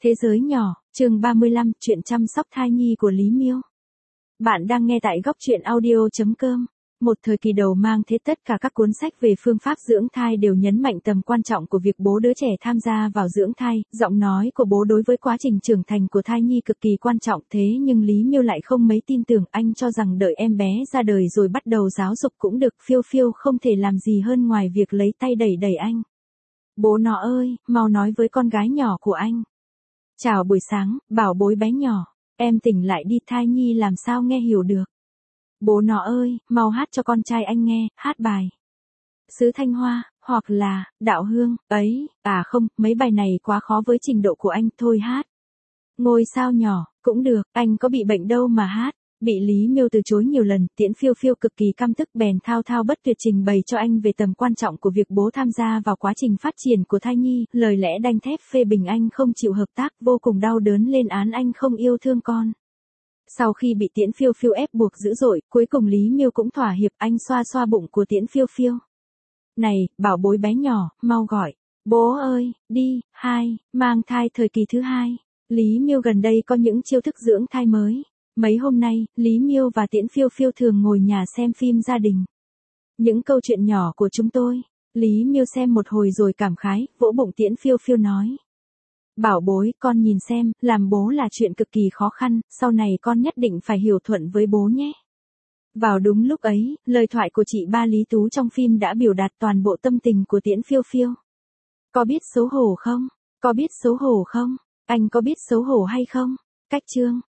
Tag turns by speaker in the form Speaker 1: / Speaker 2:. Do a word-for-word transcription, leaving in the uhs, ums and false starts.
Speaker 1: Thế giới nhỏ, chương ba mươi lăm, chuyện chăm sóc thai nhi của Lý Miêu. Bạn đang nghe tại góc chuyện audio chấm com. Một thời kỳ đầu mang thế tất cả các cuốn sách về phương pháp dưỡng thai đều nhấn mạnh tầm quan trọng của việc bố đứa trẻ tham gia vào dưỡng thai, giọng nói của bố đối với quá trình trưởng thành của thai nhi cực kỳ quan trọng, thế nhưng Lý Miêu lại không mấy tin tưởng, anh cho rằng đợi em bé ra đời rồi bắt đầu giáo dục cũng được, Phiêu Phiêu không thể làm gì hơn ngoài việc lấy tay đẩy đẩy anh. Bố nó ơi, mau nói với con gái nhỏ của anh. Chào buổi sáng, bảo bối bé nhỏ, em tỉnh lại đi, thai nhi làm sao nghe hiểu được. Bố nó ơi, mau hát cho con trai anh nghe, hát bài Sứ Thanh Hoa, hoặc là Đạo Hương, ấy, à không, mấy bài này quá khó với trình độ của anh, thôi hát Ngôi sao nhỏ, cũng được, anh có bị bệnh đâu mà hát. Bị Lý Miêu từ chối nhiều lần, Tiễn Phiêu Phiêu cực kỳ căm tức, bèn thao thao bất tuyệt trình bày cho anh về tầm quan trọng của việc bố tham gia vào quá trình phát triển của thai nhi, lời lẽ đanh thép phê bình anh không chịu hợp tác, vô cùng đau đớn lên án anh không yêu thương con. Sau khi bị Tiễn Phiêu Phiêu ép buộc dữ dội, cuối cùng Lý Miêu cũng thỏa hiệp, anh xoa xoa bụng của Tiễn Phiêu Phiêu. Này, bảo bối bé nhỏ, mau gọi. Bố ơi, đi, hai, mang thai thời kỳ thứ hai. Lý Miêu gần đây có những chiêu thức dưỡng thai mới. Mấy hôm nay, Lý Miêu và Tiễn Phiêu Phiêu thường ngồi nhà xem phim gia đình. Những câu chuyện nhỏ của chúng tôi. Lý Miêu xem một hồi rồi cảm khái, vỗ bụng Tiễn Phiêu Phiêu nói. Bảo bối, con nhìn xem, làm bố là chuyện cực kỳ khó khăn, sau này con nhất định phải hiểu thuận với bố nhé. Vào đúng lúc ấy, lời thoại của chị ba Lý Tú trong phim đã biểu đạt toàn bộ tâm tình của Tiễn Phiêu Phiêu. Có biết xấu hổ không? Có biết xấu hổ không? Anh có biết xấu hổ hay không? Cách chương